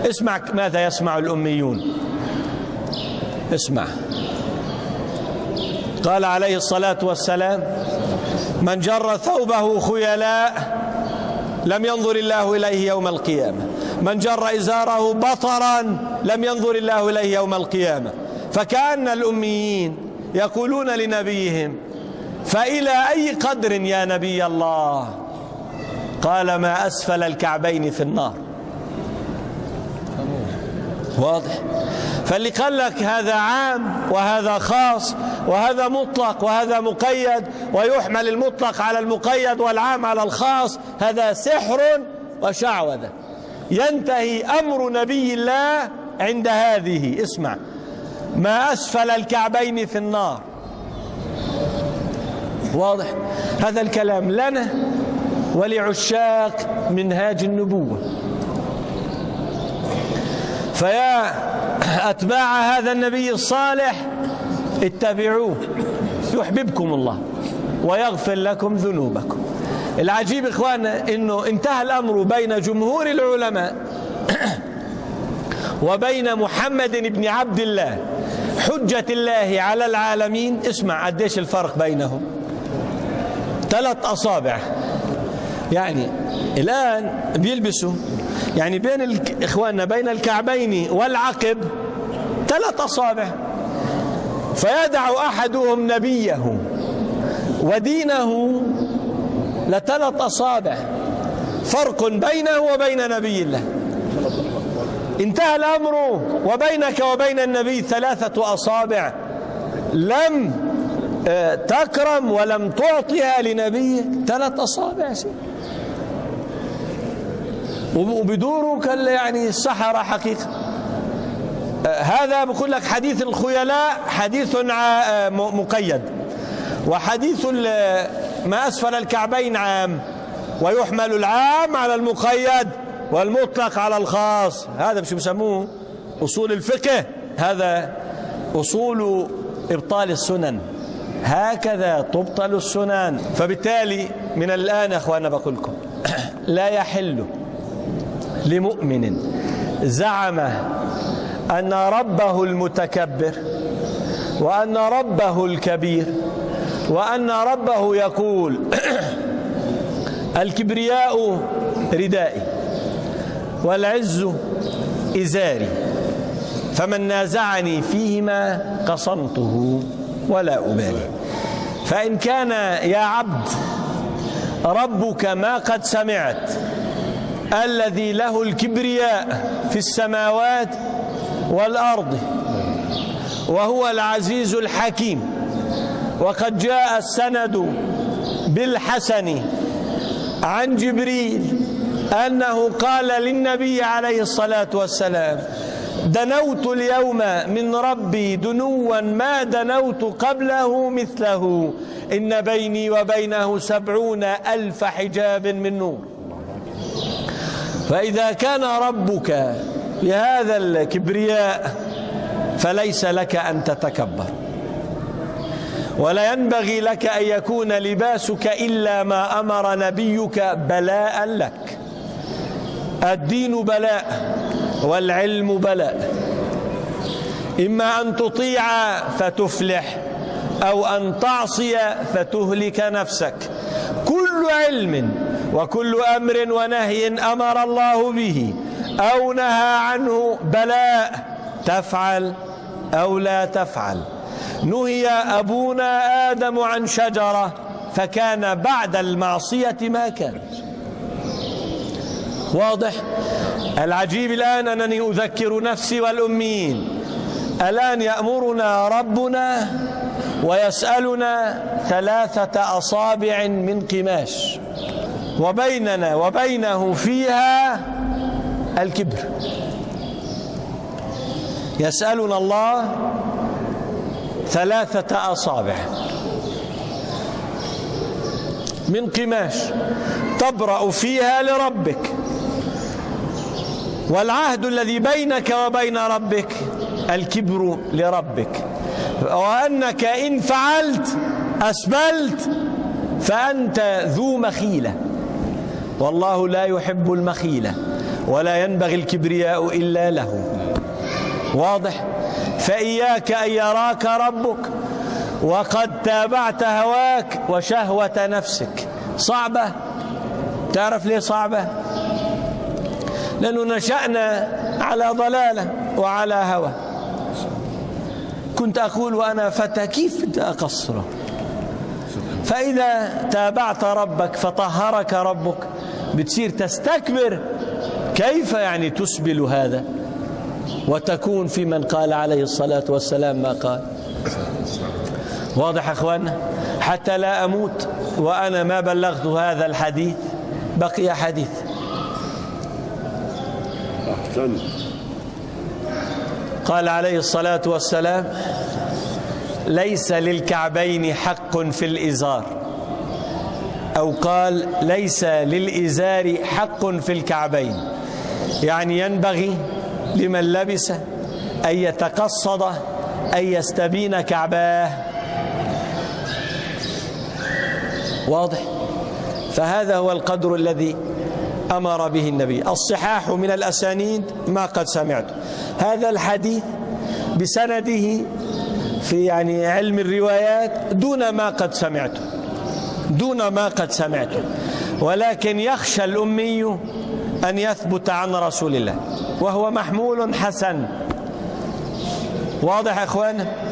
اسمع ماذا يسمع الأميون. اسمع، قال عليه الصلاة والسلام: من جر ثوبه خيلاء لم ينظر الله إليه يوم القيامة، من جر إزاره بطرا لم ينظر الله إليه يوم القيامة. فكأن الأميين يقولون لنبيهم: فإلى أي قدر يا نبي الله؟ قال: ما أسفل الكعبين في النار. واضح؟ فاللي قال لك هذا عام وهذا خاص وهذا مطلق وهذا مقيد، ويحمل المطلق على المقيد والعام على الخاص، هذا سحر وشعوذة. ينتهي أمر نبي الله عند هذه. اسمع: ما أسفل الكعبين في النار. واضح؟ هذا الكلام لنا ولعشاق منهاج النبوة. فيا أتباع هذا النبي الصالح اتبعوه يحببكم الله ويغفر لكم ذنوبكم. العجيب إخواننا إنه انتهى الأمر بين جمهور العلماء وبين محمد بن عبد الله حجة الله على العالمين. اسمع قديش الفرق بينهم، 3 أصابع. يعني الآن بيلبسوا يعني بين إخواننا بين الكعبين والعقب 3 أصابع، فيدع أحدهم نبيه ودينه ل3 أصابع، فرق بينه وبين نبي الله. انتهى الأمر وبينك وبين النبي 3 أصابع لم تكرم ولم تعطيها لنبيك. 3 أصابع وبدورك يعني السحرة حقيقة. هذا بقول لك حديث الخيلاء حديث مقيد، وحديث ما أسفل الكعبين عام، ويحمل العام على المقيد والمطلق على الخاص. هذا مش بسموه أصول الفقه، هذا أصول إبطال السنن، هكذا تبطل السنن. فبالتالي من الآن يا أخوانا بقول لكم لا يحل لمؤمن زعم أن ربه المتكبر وأن ربه الكبير وأن ربه يقول الكبرياء ردائي والعز إزاري فمن نازعني فيهما قصمته ولا أبالي. فإن كان يا عبد ربك ما قد سمعت الذي له الكبرياء في السماوات والأرض وهو العزيز الحكيم، وقد جاء السند بالحسن عن جبريل أنه قال للنبي عليه الصلاة والسلام: دنوت اليوم من ربي دنوا ما دنوت قبله مثله، إن بيني وبينه 70,000 حجاب من نور. فإذا كان ربك بهذا الكبرياء فليس لك أن تتكبر، ولا ينبغي لك أن يكون لباسك إلا ما أمر نبيك بلاء لك. الدين بلاء والعلم بلاء، إما أن تطيع فتفلح أو أن تعصي فتهلك نفسك. كل علم وكل أمر ونهي أمر الله به أو نهى عنه بلاء، تفعل أو لا تفعل. نهي أبونا آدم عن شجرة فكان بعد المعصية ما كان. واضح؟ العجيب الآن أنني أذكر نفسي والأميين، الآن يأمرنا ربنا ويسألنا 3 أصابع من قماش، وبيننا وبينه فيها الكبر. يسألنا الله 3 أصابع من قماش تبرأ فيها لربك، والعهد الذي بينك وبين ربك الكبر لربك، وأنك إن فعلت أسبلت فأنت ذو مخيلة، والله لا يحب المخيلة ولا ينبغي الكبرياء إلا له. واضح؟ فإياك أن يراك ربك وقد تابعت هواك وشهوة نفسك. صعبة. تعرف ليه صعبة؟ لأنه نشأنا على ضلالة وعلى هوى. كنت أقول وأنا فتى كيف بدي أقصره؟ فإذا تابعت ربك فطهرك ربك بتصير تستكبر. كيف يعني تسبل هذا وتكون في من قال عليه الصلاة والسلام ما قال؟ واضح أخوانا؟ حتى لا أموت وأنا ما بلغت هذا الحديث. بقي حديث. قال عليه الصلاة والسلام: ليس للكعبين حق في الإزار، أو قال: ليس للإزار حق في الكعبين. يعني ينبغي لمن لبس أن يتقصد أن يستبين كعباه. واضح؟ فهذا هو القدر الذي أمر به النبي. الصحاح من الأسانيد ما قد سمعت. هذا الحديث بسنده في يعني علم الروايات دون ما قد سمعته، ولكن يخشى الأمي أن يثبت عن رسول الله وهو محمول حسن. واضح يا أخوان؟